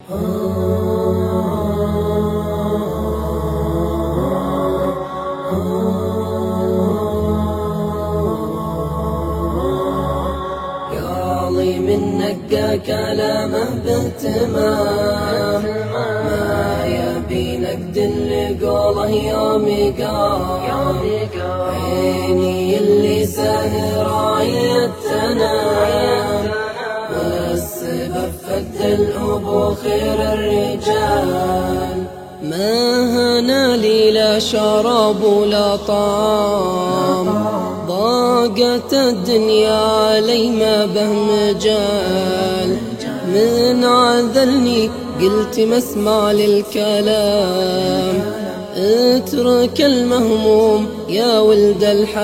قالي من نقى كلامه باهتمام، ما يبي نقد لقوله يوم يقام. عيني اللي سهر عيت تنام، والسبب فد الأبو خير الرجال. ما هنا لي لا شراب ولا طعام، ضاقت الدنيا علي ما به مجال. من عذلني قلت ما اسمع للكلام، اترك المهموم يا ولد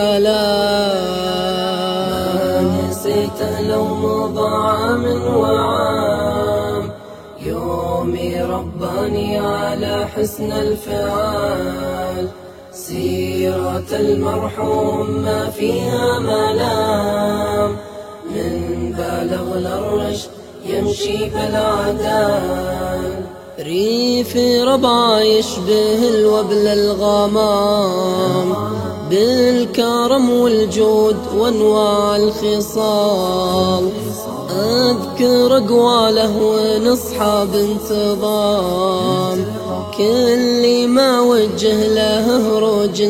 الحلال. نسيته لو مضى عام وعام، يومي رباني على حسن الفعال. سيرة المرحوم ما فيها ملام، من بالغ للرشد يمشي بالعدال. ريف ربع يشبه الوبل الغمام، بالكرم والجود وانواع الخصال. أذكر أقواله ونصحى بانتظام، كل ما وجه له هروج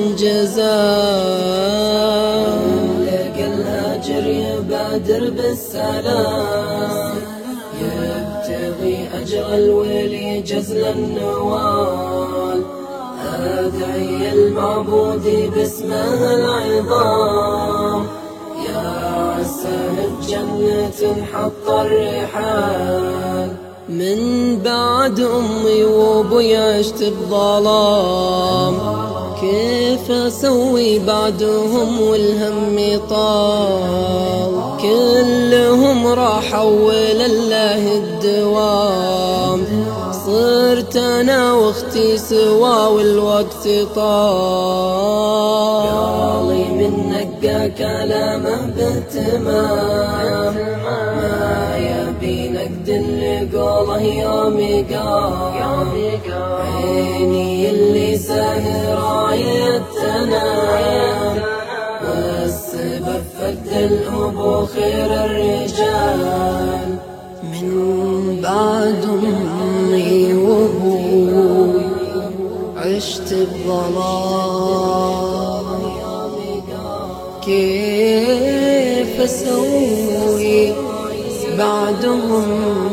جزام. لقى الهاجر يبادر بالسلام، يبتغي أجر الولي جزل النوال. أدعي المعبود باسمه العظام، يا عساه بجنة حط الرحال. من بعد أمي وأبوي عشت بظلام، كيف أسوي بعدهم والهم طال. كلهم راحوا ولله الدوام، صرت أنا واختي سوا والوقت طال. قالي من نقى كلامه باهتمام، ما يبي نقد لقوله يوم يقام. عيني اللي سهر عيت تنام، والسبب فد الأبو خير الرجال. من بعد أمي وأبوي عشت بظلام، كيف أسوي بعدهم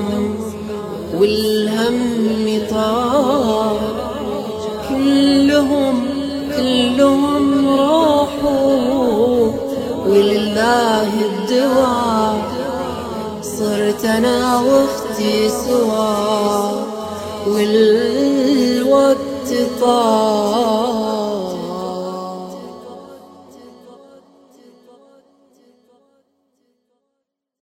والهم طار. كلهم راحوا ولله الدواء، صرت أنا واختي سوا والوقت طار.